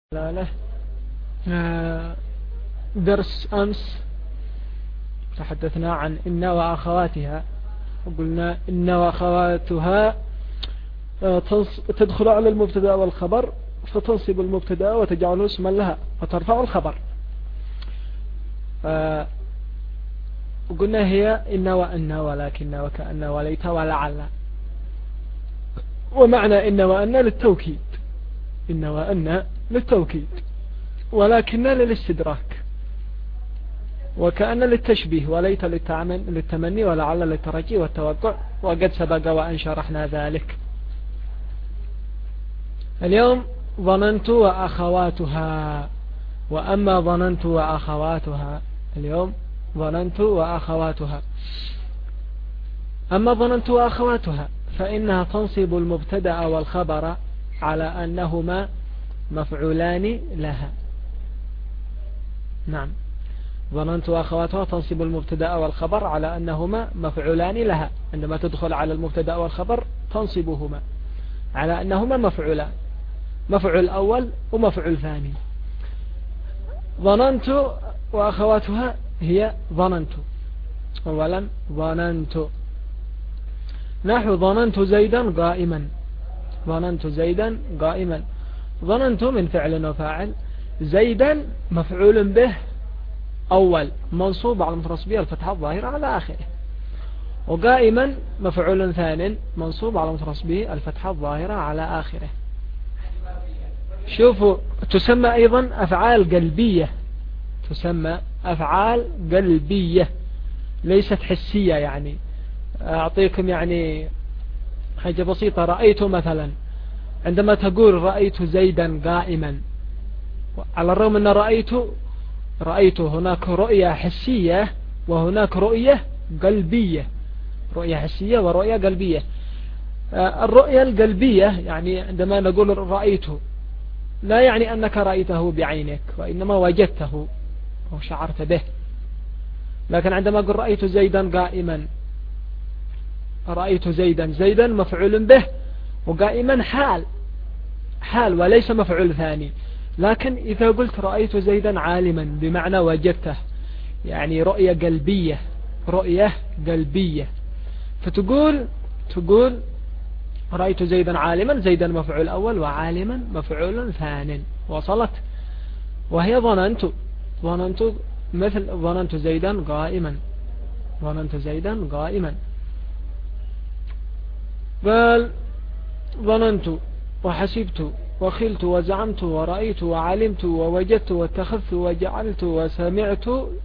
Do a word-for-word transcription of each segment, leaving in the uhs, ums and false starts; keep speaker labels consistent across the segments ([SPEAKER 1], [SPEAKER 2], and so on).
[SPEAKER 1] لا له درس أمس تحدثنا عن إن وأخواتها، وقلنا إن وأخواتها تدخل على المبتدا والخبر فتنصب المبتدا وتجعله اسما لها وترفع الخبر. وقلنا هي إن وأن ولكن وكأن وليت ولعل، ومعنى إن وأن للتوكيد، إن وأن للتوكيد، ولكن للاستدراك، وكأن للتشبيه، وليت للتمني، ولعل للترجي والتوقع، وقد سبق وأن شرحنا ذلك. اليوم ظننت وأخواتها. وأما ظننت وأخواتها اليوم ظننت وأخواتها أما ظننت وأخواتها فإنها تنصب المبتدأ والخبر على أنهما مفعولان لها. نعم، ظننت وأخواتها تنصب المبتدأ والخبر على أنهما مفعولان لها. عندما تدخل على المبتدأ والخبر تنصبهما على أنهما مفعولان، مفعول أول ومفعول ثاني. ظننت وأخواتها هي ظننت. أولا ظننت نحو ظننت زيدا قائما، ظننت زيدا قائما. ظننت من فعل وفاعل، زيدا مفعول به أول منصوب على متنصبه الفتحة الظاهرة على آخره، وقائما مفعول ثان منصوب على متنصبه الفتحة الظاهرة على آخره. شوفوا، تسمى أيضا أفعال قلبية، تسمى أفعال قلبية ليست حسية. يعني أعطيكم يعني حاجة بسيطة. رأيت مثلا، عندما تقول رأيت زيدا قائما، على الرغم أن رأيت رأيت هناك رؤية حسية وهناك رؤية قلبية، رؤية حسية ورؤية قلبية. الرؤية القلبية يعني عندما نقول رأيت لا يعني أنك رأيته بعينك، وإنما وجدته أو شعرت به. لكن عندما أقول رأيت زيدا قائما، رأيت زيدا، زيدا مفعول به، وقائما حال حال وليس مفعول ثاني. لكن إذا قلت رأيت زيدا عالما بمعنى وجدته، يعني رؤية قلبية، رؤية قلبية. فتقول تقول رأيت زيدا عالما، زيدا مفعول أول وعالما مفعول ثان. وصلت. وهي ظننت ظننت مثل ظننت زيدا قائما، ظننت زيدا قائما. بل ظننت وحسبت وخلت وزعمت ورأيت وعلمت ووجدت واتخذت وجعلت وسمعت.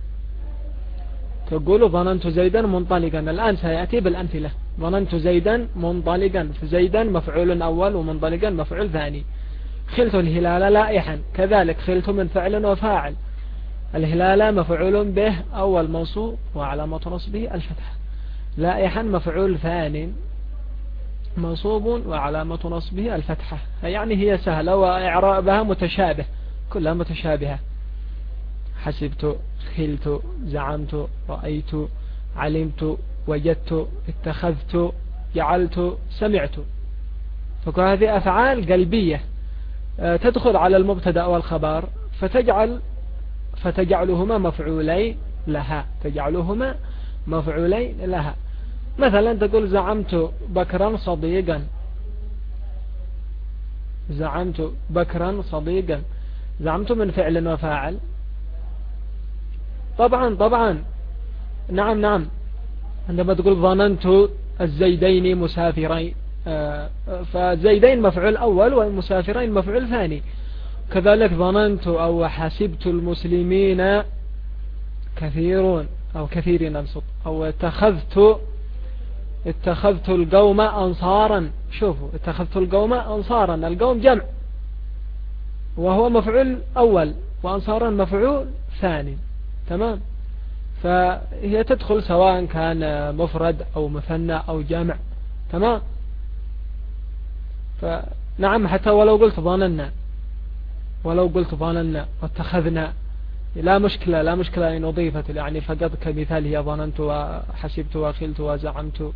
[SPEAKER 1] تقول ظننت زيدا منطلقا. الآن سيأتي بالأمثلة. ظننت زيدا منطلقا، زيدا مفعول أول ومنطلقا مفعول ثاني. خلت الهلال لائحا، كذلك خلت من فعل وفاعل. الهلال مفعول به أول منصوب وعلامة نصبه الفتحة، لائحا مفعول ثاني منصوب وعلامة نصبه الفتحة. يعني هي سهلة وإعرابها متشابه، كلها متشابهة. حسبت، خلت، زعمت، رأيت، علمت، وجدت، اتخذت، جعلت، سمعت. فهذه أفعال قلبية تدخل على المبتدأ والخبر فتجعل فتجعلهما مفعولين لها، تجعلهما مفعولين لها. مثلا تقول زعمت بكرا صديقا، زعمت بكرا صديقا. زعمت من فعل وفاعل. طبعا طبعا نعم نعم. عندما تقول ظننت الزيدين مسافرين، فالزيدين مفعول أول والمسافرين مفعول ثاني. كذلك ظننت أو حسبت المسلمين كثيرون أو كثيرين أنصت. أو اتخذت اتخذت القوم أنصارا. شوفوا، اتخذت القوم أنصارا، القوم جمع وهو مفعول أول، وأنصارا مفعول ثاني. تمام. فهي تدخل سواء كان مفرد أو مثنى أو جمع. تمام. فنعم، حتى ولو قلت ظننا، ولو قلت ظننا واتخذنا لا مشكلة، لا مشكلة إن أضيفت. يعني فقط كمثال هي ظننت وحسبت وخلت وزعمت.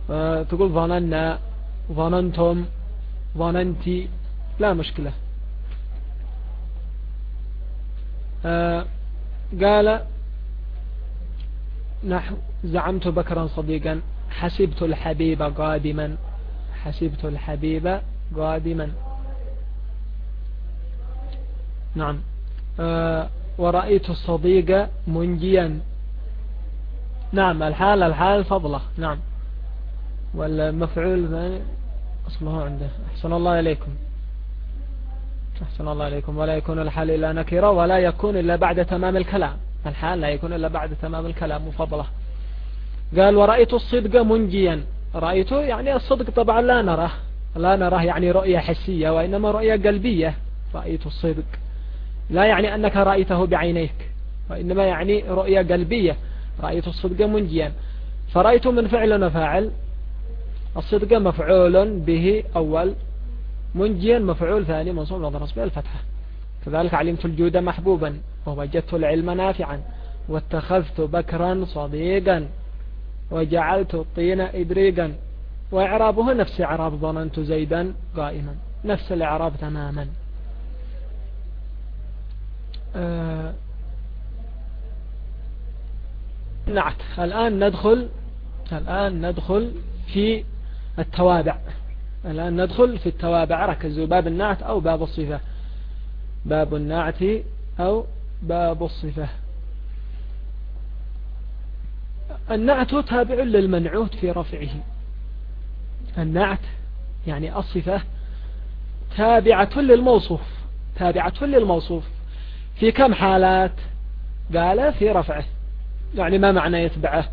[SPEAKER 1] تقول ظننا، ظننتم، ظننتي، لا مشكلة. آه قال نحو زعمت بكرا صديقا، حسبت الحبيب قادما، حسبت الحبيب قادما. نعم. آه ورأيت الصديق منجيا. نعم الحال الحال فضله. نعم. والمفعول أصله عنده. أحسن الله إليكم، أحسن الله إليكم. ولا يكون الحال إلا نكرة، ولا يكون إلا بعد تمام الكلام. الحال لا يكون إلا بعد تمام الكلام مفضلة. قال ورأيت الصدق منجيا. رأيته يعني الصدق طبعا لا نراه، لا نراه يعني رؤية حسية، وإنما رؤية قلبية. رأيت الصدق لا يعني أنك رأيته بعينيك، وإنما يعني رؤية قلبية. رأيت الصدق منجيا. فرأيت من فعل وفاعل، الصدق مفعول به أول، منجيا مفعول ثاني منصوب ونصب الفتحة. كذلك علمت الجود محبوبا، ووجدت العلم نافعا، واتخذت بكرا صديقا، وجعلت الطين إدريقا. وإعرابه نفس إعراب ظننت زيدا قائما، نفس الإعراب تماما. آه نعت. الآن ندخل الآن ندخل في التوابع. الآن ندخل في التوابع. ركزوا، باب النعت أو باب الصفة. باب النعت أو باب الصفة. النعت تابع للمنعوت في رفعه. النعت يعني الصفة تابعة للموصوف، تابعة للموصوف في كم حالات؟ قال في رفعه. يعني ما معنى يتبعه؟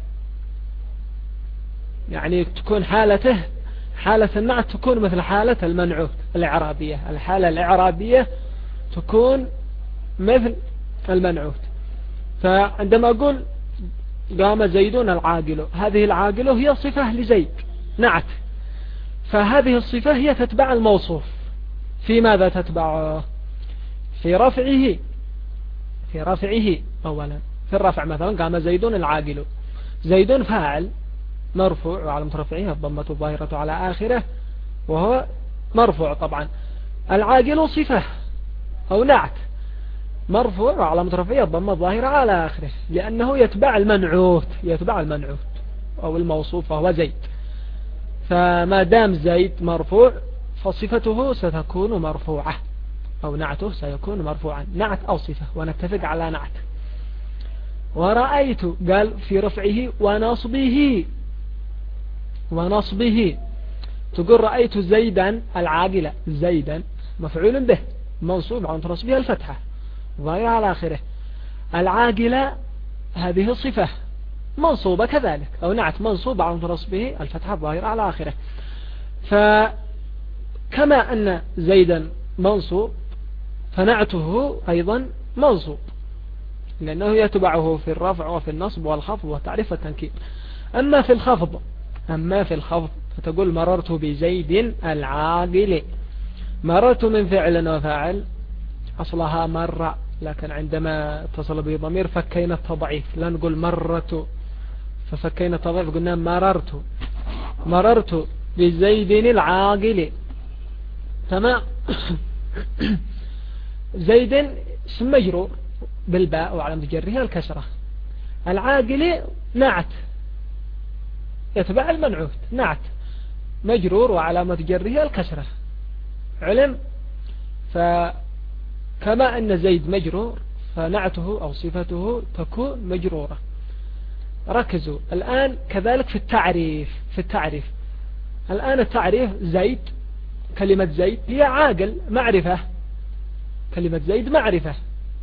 [SPEAKER 1] يعني تكون حالته، حالة النعت تكون مثل حالة المنعوت الإعرابية. الحالة الإعرابية تكون مثل المنعوت. فعندما أقول قام زيدون العاقل، هذه العاقل هي صفة لزيد نعت، فهذه الصفة هي تتبع الموصوف. في ماذا تتبعه؟ في رفعه. في رفعه أولا. في الرفع مثلا قام زيدون العاقل، زيدون فاعل مرفوع وعلامة رفعه الضمة الظاهرة على آخره، وهو مرفوع طبعا. العاقل صفة أو نعت مرفوع وعلامة رفعه الضمة الظاهرة على آخره، لأنه يتبع المنعوت، يتبع المنعوت أو الموصوف وهو زيد. فما دام زيد مرفوع فصفته ستكون مرفوعة، أو نعته سيكون مرفوعا. نعت أو صفة، ونتفق على نعت. ورأيت قال في رفعه ونصبه. ونصبه تقول رأيت زيدا العاقلة، زيدا مفعول به منصوب عن نصبه الفتحة ظاهرة على آخره. العاقلة هذه صفة منصوبة كذلك، أو نعت منصوب عن نصبه الفتحة ظاهرة على آخره. فكما أن زيدا منصوب فنعته أيضا منصوب، لأنه يتبعه في الرفع وفي النصب والخفض والتعريف والتنكير. أما في الخفض أما في الخفض فتقول مررت بزيد العاقل. مررت من فعل وفاعل أصلها مر، لكن عندما اتصل به ضمير فكينا التضعيف، لا نقول مررت، ففكينا التضعيف قلنا مررت. مررت بزيد العاقل. تمام. زيد اسم مجرور بالباء وعلامة جره الكسرة. العاقل نعت يتبع المنعوت، نعت مجرور وعلامة جره الكسرة. علم. فكما أن زيد مجرور فنعته أو صفته تكون مجرورة. ركزوا الآن كذلك في التعريف. في التعريف الآن التعريف زيد، كلمة زيد هي عاقل معرفة، كلمة زيد معرفة،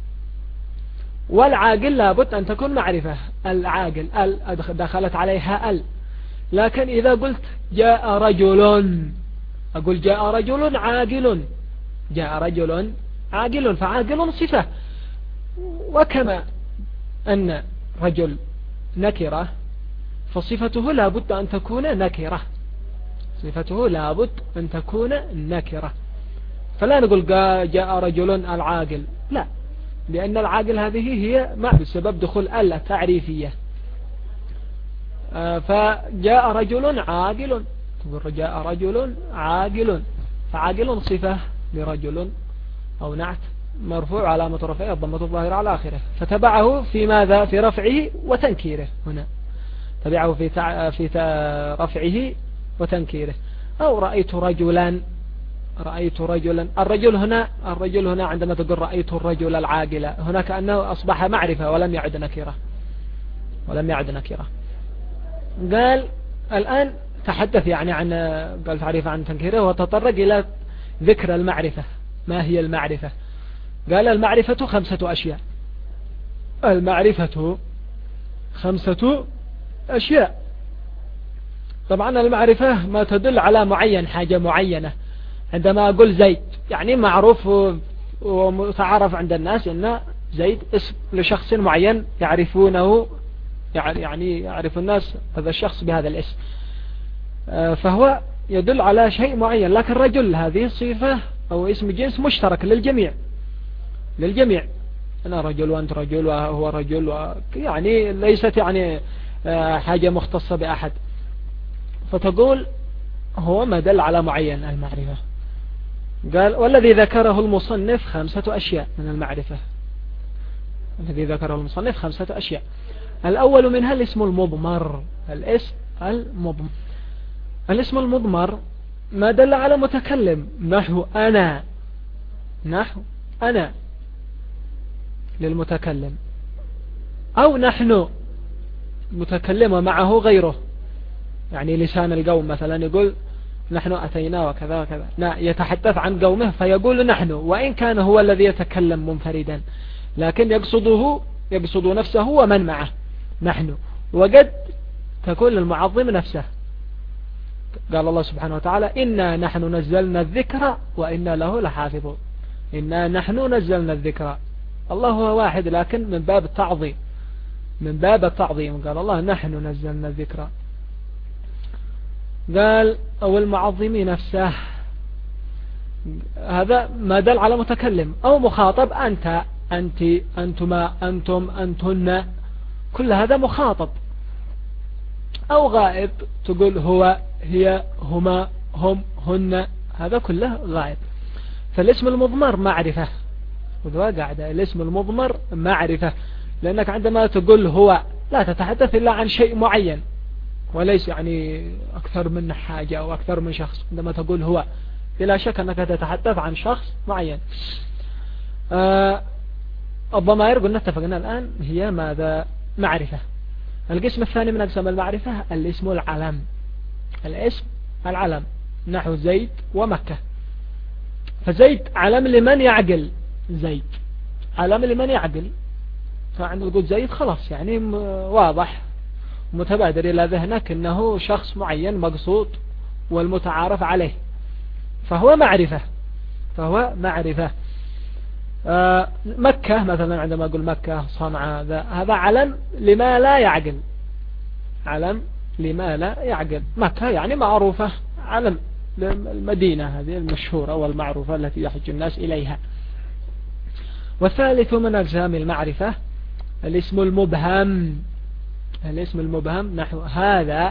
[SPEAKER 1] والعاقل لابد أن تكون معرفة. العاقل ال دخلت عليها ال. لكن إذا قلت جاء رجل، أقول جاء رجل عاقل، جاء رجل عاقل، فعاقل صفة. وكما أن رجل نكرة فصفته لابد أن تكون نكرة، صفته لابد أن تكون نكرة. فلا نقول جاء رجل العاقل، لا، لأن العاقل هذه هي مع بسبب دخول ال التعريفية. فجاء رجل عاقل، تقول جاء رجل عاقل، فعاقل صفة لرجل أو نعت مرفوع علامة رفعه الضمة الظاهرة على آخره، فتبعه في ماذا؟ في رفعه وتنكيره. هنا تبعه في تع... في رفعه وتنكيره. أو رأيت رجلا، رأيت رجلا، الرجل هنا، الرجل هنا عندما تقول رأيت الرجل العاقل، هنا كأنه أصبح معرفة ولم يعد نكرة، ولم يعد نكرة. قال الآن تحدث يعني عن، قال تعريف عن تنكيره، وتطرق إلى ذكر المعرفة. ما هي المعرفة؟ قال المعرفة خمسة أشياء. المعرفة خمسة أشياء. طبعا المعرفة ما تدل على معين، حاجة معينة. عندما أقول زيد يعني معروف ومتعارف عند الناس أن زيد اسم لشخص معين يعرفونه، يعني يعرف الناس هذا الشخص بهذا الاسم، فهو يدل على شيء معين. لكن رجل هذه صفة أو اسم جنس مشترك للجميع، للجميع. أنا رجل وأنت رجل وهو رجل و... يعني ليست يعني حاجة مختصة بأحد. فتقول هو ما دل على معين المعرفة. قال والذي ذكره المصنف خمسة أشياء من المعرفة. الذي ذكره المصنف خمسة أشياء. الأول منها الاسم المضمر. الاسم المضمر، الاسم المضمر ما دل على متكلم، نحو أنا، نحو أنا للمتكلم، أو نحن متكلم ومعه غيره، يعني لسان القوم مثلا يقول نحن أتينا وكذا وكذا، لا يتحدث عن قومه فيقول نحن، وإن كان هو الذي يتكلم منفردا لكن يقصده، يقصد نفسه ومن معه نحن. وقد تكون المعظم نفسه. قال الله سبحانه وتعالى إنا نحن نزلنا الذكر وإنا له لحافظون. إنا نحن نزلنا الذكر، الله هو واحد لكن من باب التعظيم، من باب التعظيم قال الله نحن نزلنا الذكر. قال أو المعظم نفسه، هذا ما دل على متكلم أو مخاطب، أنت، أنت، أنتما، أنتم، أنتن، كل هذا مخاطب. أو غائب تقول هو، هي، هما، هم، هن، هذا كله غائب. فالاسم المضمر معرفة، وذو قاعدة الاسم المضمر معرفة، لأنك عندما تقول هو لا تتحدث إلا عن شيء معين وليس يعني أكثر من حاجة أو أكثر من شخص. عندما تقول هو بلا شك أنك تتحدث عن شخص معين. آه الضمائر قلنا اتفقنا الآن هي ماذا؟ معرفة. القسم الثاني من أقسام المعرفة الاسم العلم. الاسم العلم نحو زيد ومكة. فزيد علم لمن يعقل، زيد علم لمن يعقل، فعندما تقول زيد خلاص يعني واضح متبادر إلى ذهنك أنه شخص معين مقصود والمتعارف عليه، فهو معرفة، فهو معرفة. آه مكة مثلا عندما أقول مكة، صنعاء، هذا علم لما لا يعقل، علم لما لا يعقل. مكة يعني معروفة، علم المدينة هذه المشهورة والمعروفة التي يحج الناس إليها. والثالث من أجسام المعرفة الاسم المبهم. الاسم المبهم نحو هذا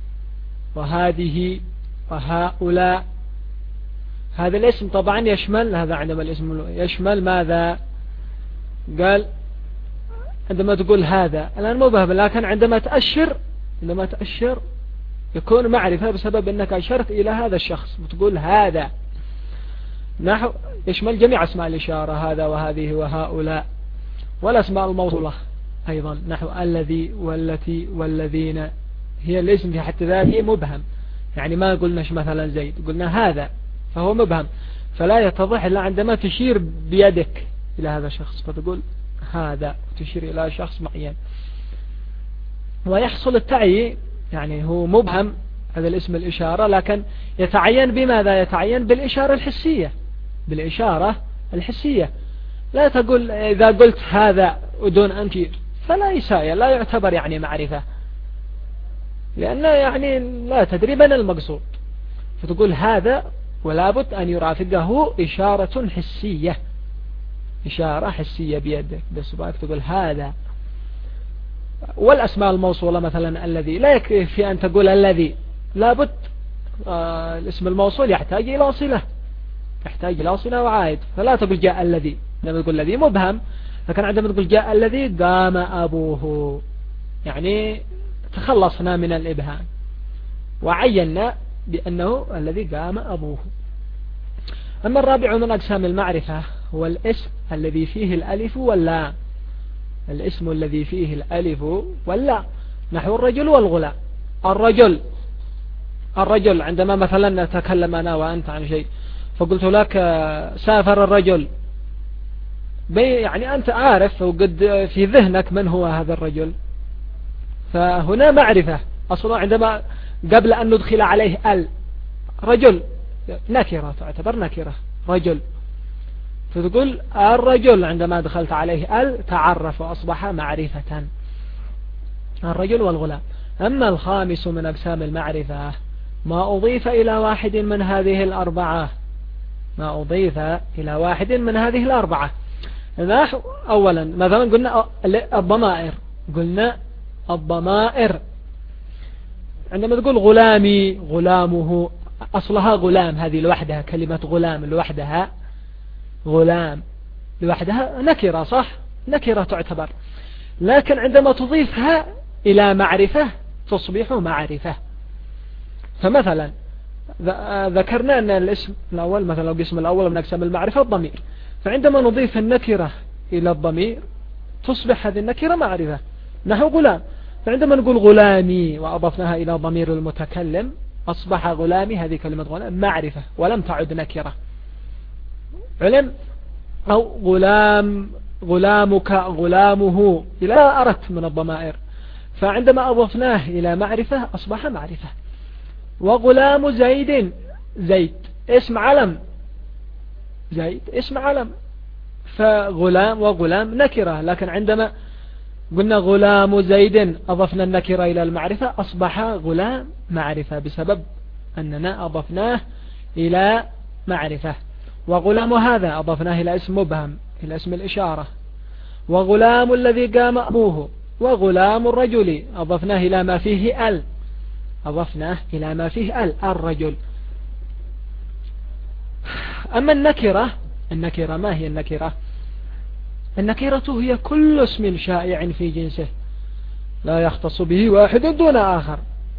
[SPEAKER 1] وهذه وهؤلاء. هذا الاسم طبعا يشمل، هذا عندما الاسم يشمل ماذا؟ قال عندما تقول هذا الآن مبهم، لكن عندما تأشر، عندما تأشر يكون معرفة بسبب أنك أشرت إلى هذا الشخص وتقول هذا. نحو يشمل جميع أسماء الإشارة، هذا وهذه وهؤلاء. والأسماء الموصولة أيضا نحو الذي والتي والذين، هي الاسم في حتى ذاته مبهم، يعني ما قلناش مثلا زيد، قلنا هذا، فهو مبهم، فلا يتضح إلا عندما تشير بيدك إلى هذا الشخص فتقول هذا، تشير إلى شخص معين. ويحصل التعيين، يعني هو مبهم هذا الاسم الإشارة، لكن يتعين بماذا؟ يتعين بالإشارة الحسية، بالإشارة الحسية. لا تقول إذا قلت هذا ودون أن تشير فلا يسايا، لا يعتبر يعني معرفة، لأنه يعني لا تدري من المقصود، فتقول هذا ولا بد أن يرافقه إشارة حسية، إشارة حسية بيدك بس تقول هذا. والأسماء الموصولة مثلا الذي، لا يكفي أن تقول الذي، لابد آه الاسم الموصول يحتاج إلى صلة، يحتاج إلى صلة وعائد، فلا تقول جاء الذي، عندما تقول الذي مبهم. لكن عندما تقول جاء الذي قام أبوه يعني تخلصنا من الإبهام وعينا بأنه الذي قام أبوه. أما الرابع من أقسام المعرفة هو الاسم الذي فيه الألف واللام. الاسم الذي فيه الألف واللام نحو الرجل والغلام. الرجل الرجل عندما مثلا نتكلم أنا وأنت عن شيء فقلت لك سافر الرجل، يعني أنت عارف وقد في ذهنك من هو هذا الرجل، فهنا معرفة أصلا. عندما قبل أن ندخل عليه ال رجل نكرة تعتبر نكرة رجل، فتقول الرجل عندما دخلت عليه ال تعرف وأصبح معرفة. الرجل والغلام. أما الخامس من أقسام المعرفة ما أضيف إلى واحد من هذه الأربعة. ما أضيف إلى واحد من هذه الأربعة. أولا مثلا قلنا الضمائر، قلنا الضمائر عندما تقول غلامي غلامه أصلها غلام، هذه لوحدها كلمة غلام لوحدها، غلام لوحدها نكرة صح، نكرة تعتبر. لكن عندما تضيفها إلى معرفة تصبح معرفة. فمثلا ذكرنا أن الاسم الأول مثلا لو الاسم الأول من أقسام المعرفة الضمير، فعندما نضيف النكرة إلى الضمير تصبح هذه النكرة معرفة نحو غلام. فعندما نقول غلامي وأضفناها إلى ضمير المتكلم أصبح غلامي، هذه كلمة غلام معرفة ولم تعد نكرة. علم أو غلام غلامك غلامه إلى ما أردت من الضمائر، فعندما أضفناه إلى معرفة أصبح معرفة. وغلام زيد، زيد اسم علم، زيد اسم علم، فغلام وغلام نكرة. لكن عندما قلنا غلام زيد أضفنا النكرة إلى المعرفة أصبح غلام معرفة بسبب أننا أضفناه إلى معرفة. وغلام هذا أضفناه إلى اسم مبهم إلى اسم الإشارة. وغلام الذي قام أبوه. وغلام الرجل أضفناه إلى ما فيه ال، أضفناه إلى ما فيه ال الرجل. أما النكرة، النكرة ما هي النكرة؟ النكرة هي كل اسم شائع في جنسه لا يختص به واحد دون آخر.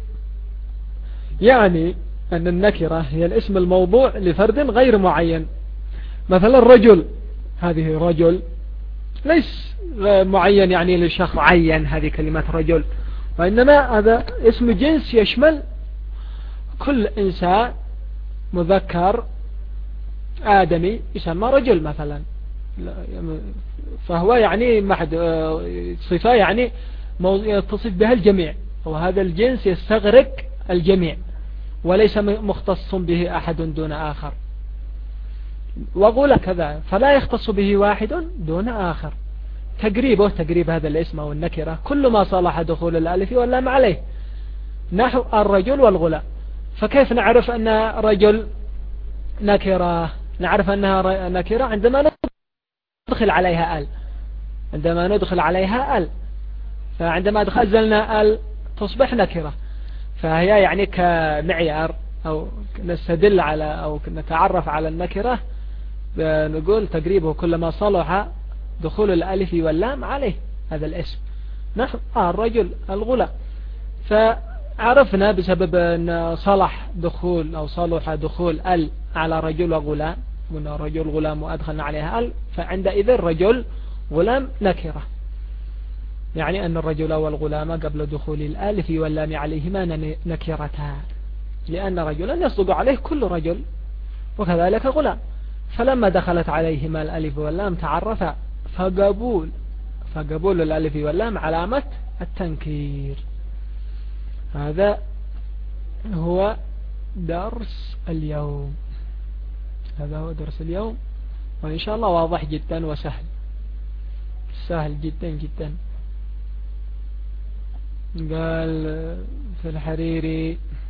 [SPEAKER 1] يعني أن النكرة هي الاسم الموضوع لفرد غير معين. مثلا الرجل، هذه رجل ليس معين يعني لشخص معين، هذه كلمة رجل، وإنما هذا اسم جنس يشمل كل إنسان مذكر آدمي يسمى رجل مثلا، فهو يعني محد صفة يعني يتصف بها الجميع، وهذا الجنس يستغرق الجميع وليس مختص به أحد دون آخر. وقول كذا فلا يختص به واحد دون آخر. تقريبه تقريب هذا الاسم أو النكرة كل ما صلح دخول الألف واللام عليه نحو الرجل والغلام. فكيف نعرف أن رجل نكرة؟ نعرف أنها نكرة عندما ندخل عليها ال، عندما ندخل عليها ال، فعندما دخلنا ال تصبح نكرة. فهي يعني كمعيار أو نستدل على أو نتعرف على النكرة نقول تقريبه كلما صلح دخول الألف واللام عليه هذا الاسم نحو الرجل الغلام. فعرفنا بسبب أن صلح دخول أو صلح دخول ال على رجل وغلام، قلنا رجل غلام وأدخلنا عليها ال، فعندئذ رجل غلام نكرة، يعني أن الرجل والغلام قبل دخول الألف واللام عليهما نكرتان، لأن رجلا يصدق عليه كل رجل وكذلك غلام. فلما دخلت عليهما الألف واللام تعرفا، فقبول فقبول الألف واللام علامة التنكير. هذا هو درس اليوم، هذا هو درس اليوم، وإن شاء الله واضح جدا وسهل، سهل جدا جدا. قال في الحريري